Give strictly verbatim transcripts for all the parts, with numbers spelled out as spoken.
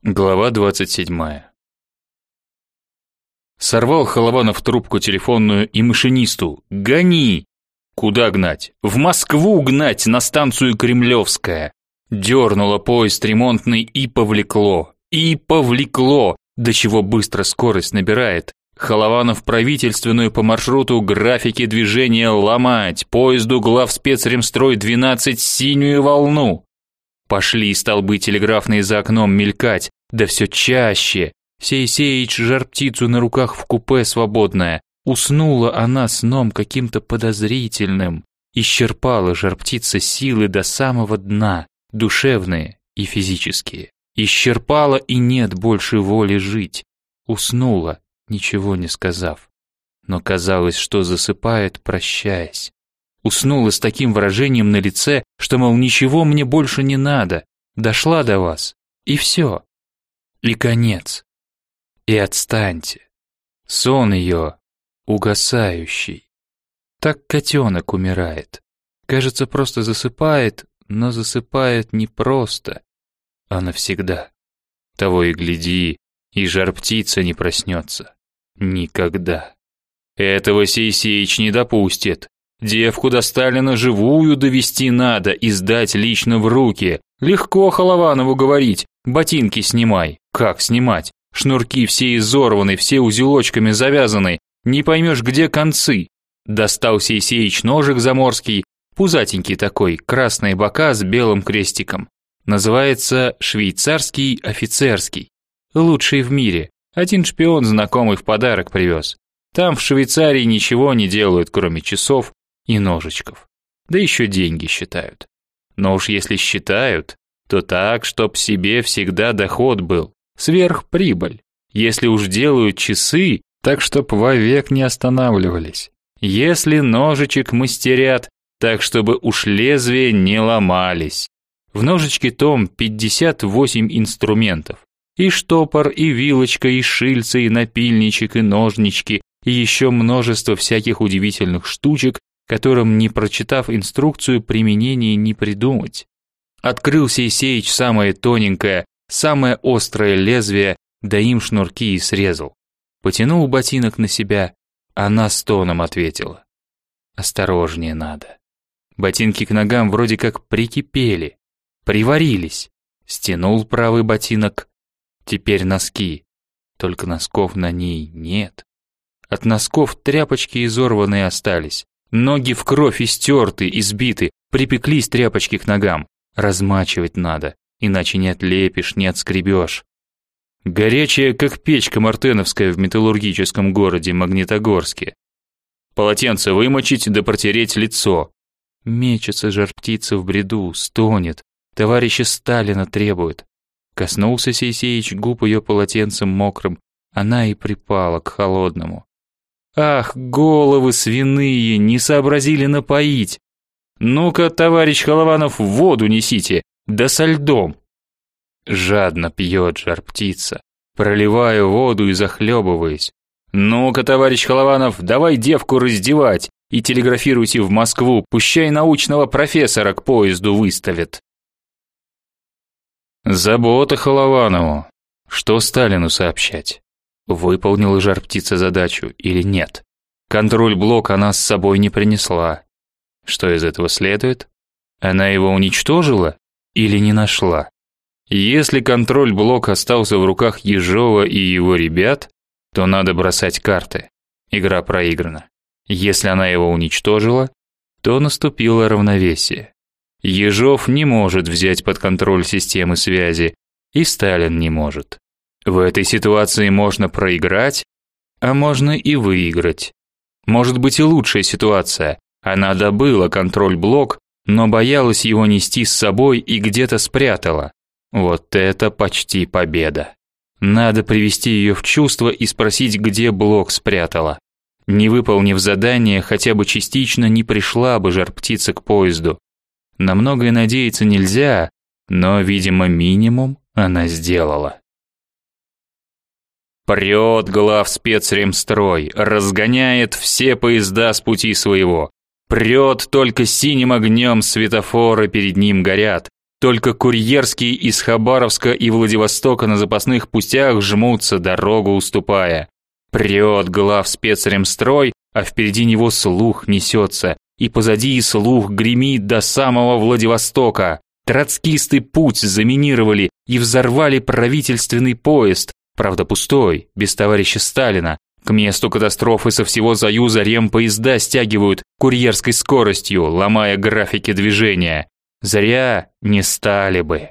Глава двадцать седьмая. Сорвал Холованов трубку телефонную и машинисту: «Гони!» Куда гнать? В Москву гнать, на станцию Кремлевская. Дернуло поезд ремонтный и повлекло. И повлекло, до чего быстро скорость набирает. Холованов правительственную по маршруту графики движения ломать, поезду главспецремстрой двенадцать синюю волну. Пошли столбы телеграфные за окном мелькать, да все чаще. Сеисеич жар-птицу на руках в купе свободная. Уснула она сном каким-то подозрительным. Исчерпала жар-птица силы до самого дна, душевные и физические. Исчерпала, и нет больше воли жить. Уснула, ничего не сказав. Но казалось, что засыпает, прощаясь. Уснула с таким выражением на лице, что, мол, ничего мне больше не надо. Дошла до вас, и все. И конец. И отстаньте. Сон ее угасающий. Так котенок умирает. Кажется, просто засыпает, но засыпает не просто, а навсегда. Того и гляди, и жар-птица не проснется. Никогда. Этого Сеисеич не допустит. Девку до Сталина живую довести надо и сдать лично в руки. Легко Холованову говорить: ботинки снимай. Как снимать? Шнурки все изорваны, все узелочками завязаны. Не поймешь, где концы. Достал Сеисеич ножик заморский, пузатенький такой, красные бока с белым крестиком. Называется швейцарский офицерский. Лучший в мире. Один шпион знакомый в подарок привез. Там в Швейцарии ничего не делают, кроме часов и ножичков. Да еще деньги считают. Но уж если считают, то так, чтоб себе всегда доход был, сверхприбыль. Если уж делают часы, так чтоб вовек не останавливались. Если ножичек мастерят, так чтобы уж лезвия не ломались. В ножичке том пятьдесят восемь инструментов. И штопор, и вилочка, и шильца, и напильничек, и ножнички, и еще множество всяких удивительных штучек, которым, не прочитав инструкцию, применения не придумать. Открыл Сеисеич самое тоненькое, самое острое лезвие, да им шнурки и срезал. Потянул ботинок на себя, она стоном ответила: осторожнее надо. Ботинки к ногам вроде как прикипели, приварились. Стянул правый ботинок, теперь носки, только носков на ней нет. От носков тряпочки изорванные остались. Ноги в кровь истерты, избиты, припеклись тряпочки к ногам. Размачивать надо, иначе не отлепишь, не отскребешь. Горячая, как печка мартеновская в металлургическом городе Магнитогорске. Полотенце вымочить да протереть лицо. Мечется жар-птица в бреду, стонет. Товарища Сталина требует. Коснулся Сеисеич губ ее полотенцем мокрым, она и припала к холодному. Ах, головы свиные, не сообразили напоить. Ну-ка, товарищ Холованов, воду несите, да со льдом. Жадно пьет жар-птица, проливая воду и захлебываясь. Ну-ка, товарищ Холованов, давай девку раздевать и телеграфируйте в Москву, пущай научного профессора к поезду выставят. Забота Холованову. Что Сталину сообщать? Выполнила жар-птица задачу или нет? Контроль блок она с собой не принесла. Что из этого следует? Она его уничтожила или не нашла? Если контроль блок остался в руках Ежова и его ребят, то надо бросать карты. Игра проиграна. Если она его уничтожила, то наступило равновесие. Ежов не может взять под контроль системы связи, и Сталин не может. В этой ситуации можно проиграть, а можно и выиграть. Может быть и лучшая ситуация. Она добыла контроль-блок, но боялась его нести с собой и где-то спрятала. Вот это почти победа. Надо привести ее в чувство и спросить, где блок спрятала. Не выполнив задание, хотя бы частично не пришла бы жар-птица к поезду. На многое надеяться нельзя, но, видимо, минимум она сделала. Прет главспецремстрой, разгоняет все поезда с пути своего. Прет, только синим огнем светофоры перед ним горят. Только курьерские из Хабаровска и Владивостока на запасных путях жмутся, дорогу уступая. Прет главспецремстрой, а впереди него слух несется, и позади слух гремит до самого Владивостока. Троцкисты путь заминировали и взорвали правительственный поезд, правда пустой, без товарища Сталина. К месту катастрофы со всего Союза ремпоезда стягивают курьерской скоростью, ломая графики движения. Зря не стали бы.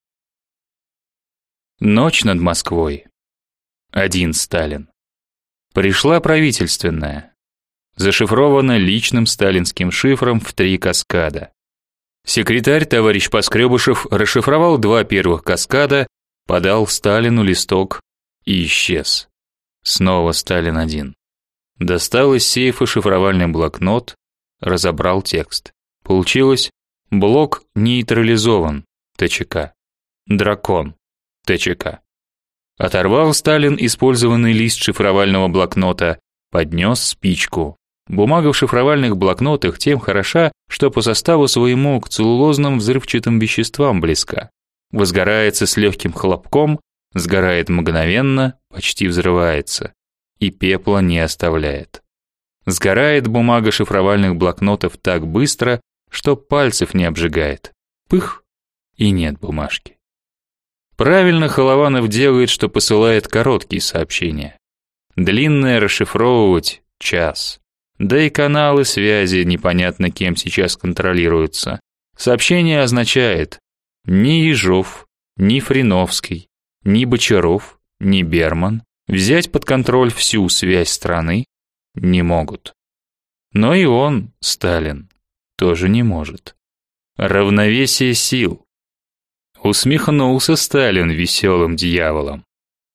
Ночь над Москвой. Один Сталин. Пришла правительственная. Зашифрована личным сталинским шифром в три каскада. Секретарь товарищ Поскребышев расшифровал два первых каскада, подал Сталину листок и исчез. Снова Сталин один. Достал из сейфа шифровальный блокнот, разобрал текст. Получилось: блок нейтрализован, ТЧК. Дракон, ТЧК. Оторвал Сталин использованный лист шифровального блокнота, поднес спичку. Бумага в шифровальных блокнотах тем хороша, что по составу своему к целлулозным взрывчатым веществам близка. Возгорается с легким хлопком, сгорает мгновенно, почти взрывается и пепла не оставляет. Сгорает бумага шифровальных блокнотов так быстро, что пальцев не обжигает. Пых, и нет бумажки. Правильно Холованов делает, что посылает короткие сообщения. Длинное расшифровывать час. Да и каналы связи непонятно кем сейчас контролируются. Сообщение означает: ни Ежов, ни Фриновский, ни Бочаров, ни Берман взять под контроль всю связь страны не могут. Но и он, Сталин, тоже не может. Равновесие сил. Усмехнулся Сталин веселым дьяволом.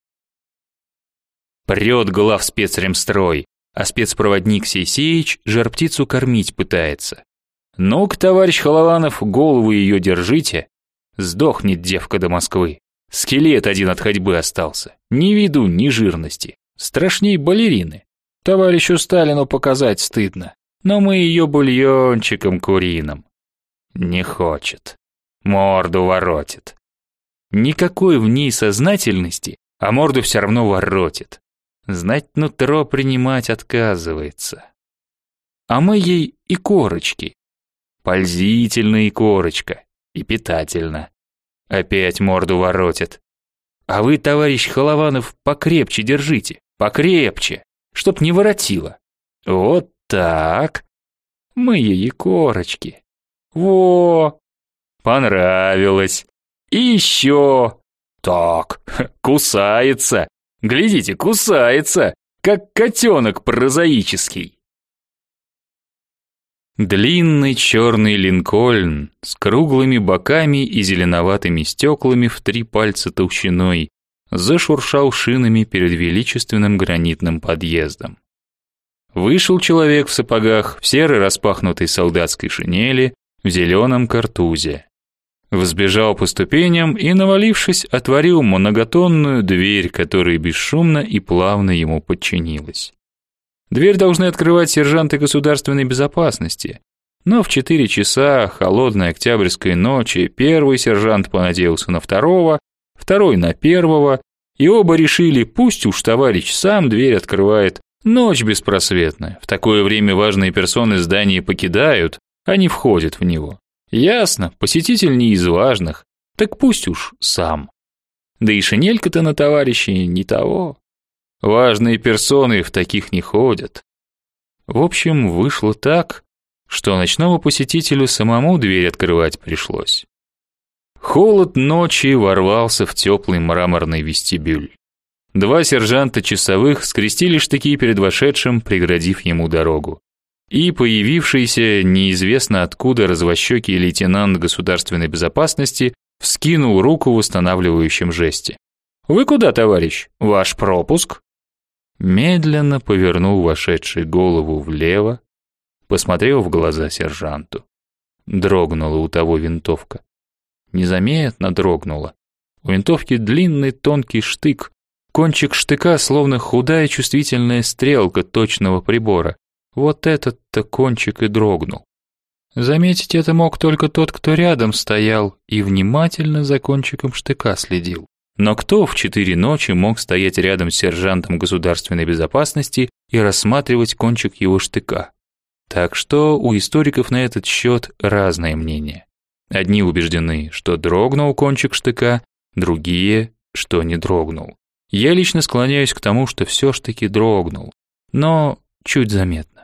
Прет главспецремстрой, а спецпроводник Сейсеич жар-птицу кормить пытается. Ну-ка, товарищ Холованов, голову ее держите. Сдохнет девка до Москвы. Скелет один от ходьбы остался. Ни виду, ни жирности. Страшней балерины. Товарищу Сталину показать стыдно. Но мы ее бульончиком куриным. Не хочет. Морду воротит. Никакой в ней сознательности, а морду все равно воротит. Знать нутро принимать отказывается. А мы ей и корочки. Пользительно и корочка, и питательно. Опять морду воротит. А вы, товарищ Холованов, покрепче держите, покрепче, чтоб не воротило. Вот так. Мы ей и корочки. Во! Понравилось. И еще. Так, кусается. Глядите, кусается, как котенок прозаический. Длинный черный линкольн с круглыми боками и зеленоватыми стеклами в три пальца толщиной зашуршал шинами перед величественным гранитным подъездом. Вышел человек в сапогах, в серой распахнутой солдатской шинели, в зеленом картузе. Взбежал по ступеням и, навалившись, отворил многотонную дверь, которая бесшумно и плавно ему подчинилась. Дверь должны открывать сержанты государственной безопасности, но в четыре часа холодной октябрьской ночи первый сержант понадеялся на второго, второй на первого, и оба решили, пусть уж товарищ сам дверь открывает. Ночь беспросветная, в такое время важные персоны здания покидают, а не входят в него. Ясно, посетитель не из важных, так пусть уж сам. Да и шинелька-то на товарища не того. Важные персоны в таких не ходят. В общем, вышло так, что ночному посетителю самому дверь открывать пришлось. Холод ночи ворвался в теплый мраморный вестибюль. Два сержанта часовых скрестили штыки перед вошедшим, преградив ему дорогу. И появившийся неизвестно откуда развощёкий лейтенант государственной безопасности вскинул руку в устанавливающем жесте. «Вы куда, товарищ? Ваш пропуск?» Медленно повернул вошедший голову влево, посмотрел в глаза сержанту. Дрогнула у того винтовка. Незаметно дрогнула. У винтовки длинный тонкий штык, кончик штыка словно худая чувствительная стрелка точного прибора. Вот этот-то кончик и дрогнул. Заметить это мог только тот, кто рядом стоял и внимательно за кончиком штыка следил. Но кто в четыре ночи мог стоять рядом с сержантом государственной безопасности и рассматривать кончик его штыка? Так что у историков на этот счет разное мнение. Одни убеждены, что дрогнул кончик штыка, другие, что не дрогнул. Я лично склоняюсь к тому, что все ж таки дрогнул, но чуть заметно.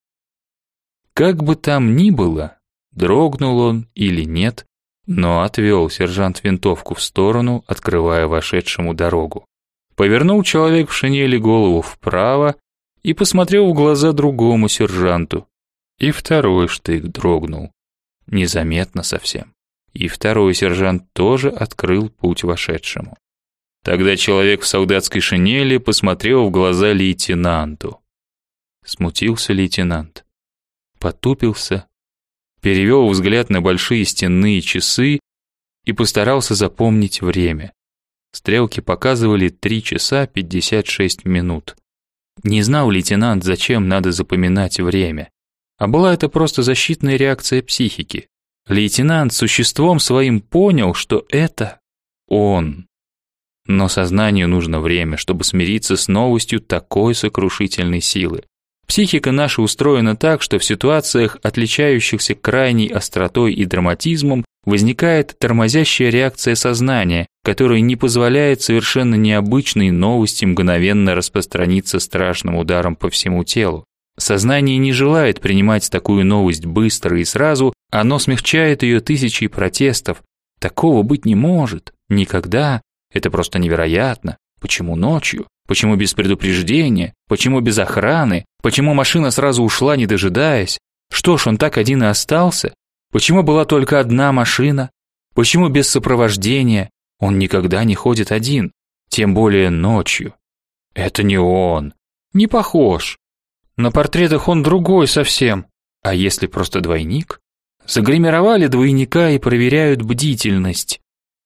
Как бы там ни было, дрогнул он или нет, но отвел сержант винтовку в сторону, открывая вошедшему дорогу. Повернул человек в шинели голову вправо и посмотрел в глаза другому сержанту. И второй штык дрогнул. Незаметно совсем. И второй сержант тоже открыл путь вошедшему. Тогда человек в солдатской шинели посмотрел в глаза лейтенанту. Смутился лейтенант. Потупился, перевел взгляд на большие стенные часы и постарался запомнить время. Стрелки показывали три часа пятьдесят шесть минут. Не знал лейтенант, зачем надо запоминать время. А была это просто защитная реакция психики. Лейтенант существом своим понял, что это он. Но сознанию нужно время, чтобы смириться с новостью такой сокрушительной силы. Психика наша устроена так, что в ситуациях, отличающихся крайней остротой и драматизмом, возникает тормозящая реакция сознания, которая не позволяет совершенно необычной новости мгновенно распространиться страшным ударом по всему телу. Сознание не желает принимать такую новость быстро и сразу, оно смягчает ее тысячей протестов. Такого быть не может, никогда, это просто невероятно. Почему ночью? Почему без предупреждения? Почему без охраны? Почему машина сразу ушла, не дожидаясь? Что ж, он так один и остался? Почему была только одна машина? Почему без сопровождения? Он никогда не ходит один, тем более ночью. Это не он, не похож. На портретах он другой совсем. А если просто двойник? Загримировали двойника и проверяют бдительность.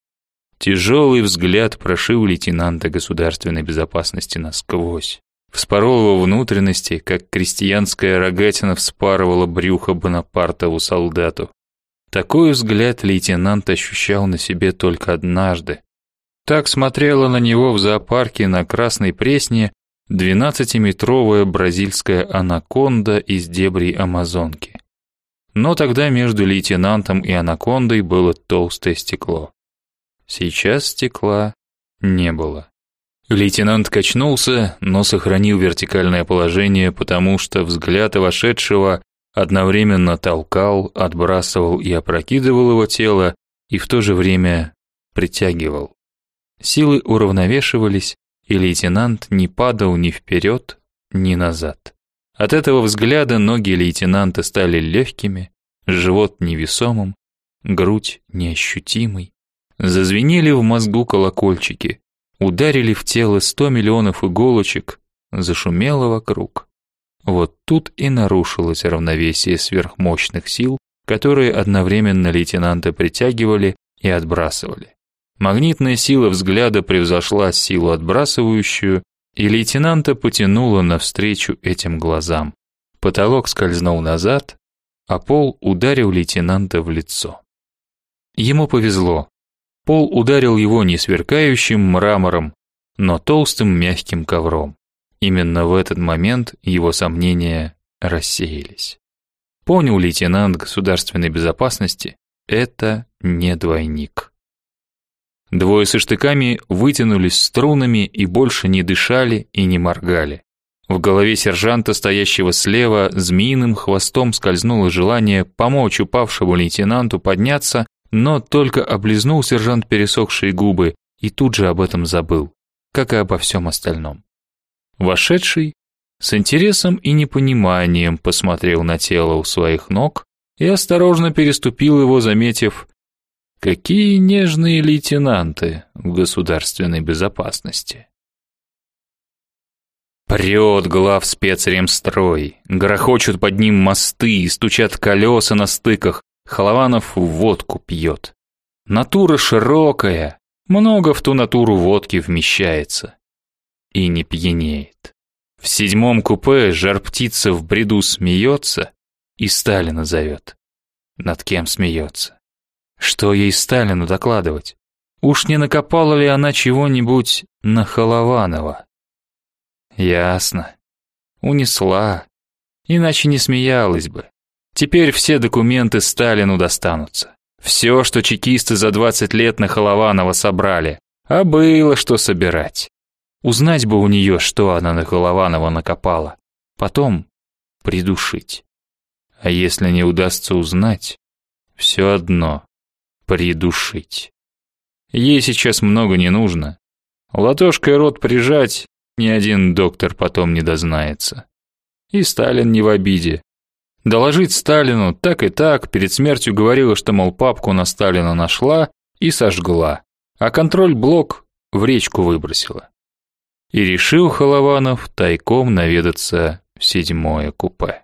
Тяжелый взгляд прошил лейтенанта государственной безопасности насквозь. Вспорол его внутренности, как крестьянская рогатина вспарывала брюхо Бонапартову солдату. Такой взгляд лейтенант ощущал на себе только однажды. Так смотрела на него в зоопарке на Красной Пресне двенадцатиметровая бразильская анаконда из дебрей Амазонки. Но тогда между лейтенантом и анакондой было толстое стекло. Сейчас стекла не было. Лейтенант качнулся, но сохранил вертикальное положение, потому что взгляд вошедшего одновременно толкал, отбрасывал и опрокидывал его тело, и в то же время притягивал. Силы уравновешивались, и лейтенант не падал ни вперед, ни назад. От этого взгляда ноги лейтенанта стали легкими, живот невесомым, грудь неощутимой. Зазвенели в мозгу колокольчики, ударили в тело сто миллионов иголочек, зашумело вокруг. Вот тут и нарушилось равновесие сверхмощных сил, которые одновременно лейтенанта притягивали и отбрасывали. Магнитная сила взгляда превзошла силу отбрасывающую, и лейтенанта потянуло навстречу этим глазам. Потолок скользнул назад, а пол ударил лейтенанта в лицо. Ему повезло. Пол ударил его не сверкающим мрамором, но толстым мягким ковром. Именно в этот момент его сомнения рассеялись. Понял лейтенант государственной безопасности, это не двойник. Двое со штыками вытянулись струнами и больше не дышали и не моргали. В голове сержанта, стоящего слева, змеиным хвостом скользнуло желание помочь упавшему лейтенанту подняться, но только облизнул сержант пересохшие губы и тут же об этом забыл, как и обо всем остальном. Вошедший с интересом и непониманием посмотрел на тело у своих ног и осторожно переступил его, заметив: какие нежные лейтенанты в государственной безопасности. Прет главспецремстрой, грохочут под ним мосты, стучат колеса на стыках, Холованов водку пьет. Натура широкая, много в ту натуру водки вмещается. И не пьянеет. В седьмом купе жар-птица в бреду смеется и Сталина зовет. Над кем смеется? Что ей Сталину докладывать? Уж не накопала ли она чего-нибудь на Холованова? Ясно. Унесла. Иначе не смеялась бы. Теперь все документы Сталину достанутся. Все, что чекисты за двадцать лет на Холованова собрали. А было что собирать. Узнать бы у нее, что она на Холованова накопала. Потом придушить. А если не удастся узнать, все одно придушить. Ей сейчас много не нужно. Ладошкой рот прижать, ни один доктор потом не дознается. И Сталин не в обиде. Доложить Сталину так и так, перед смертью говорила, что, мол, папку на Сталина нашла и сожгла, а контроль-блок в речку выбросила. И решил Холованов тайком наведаться в седьмое купе.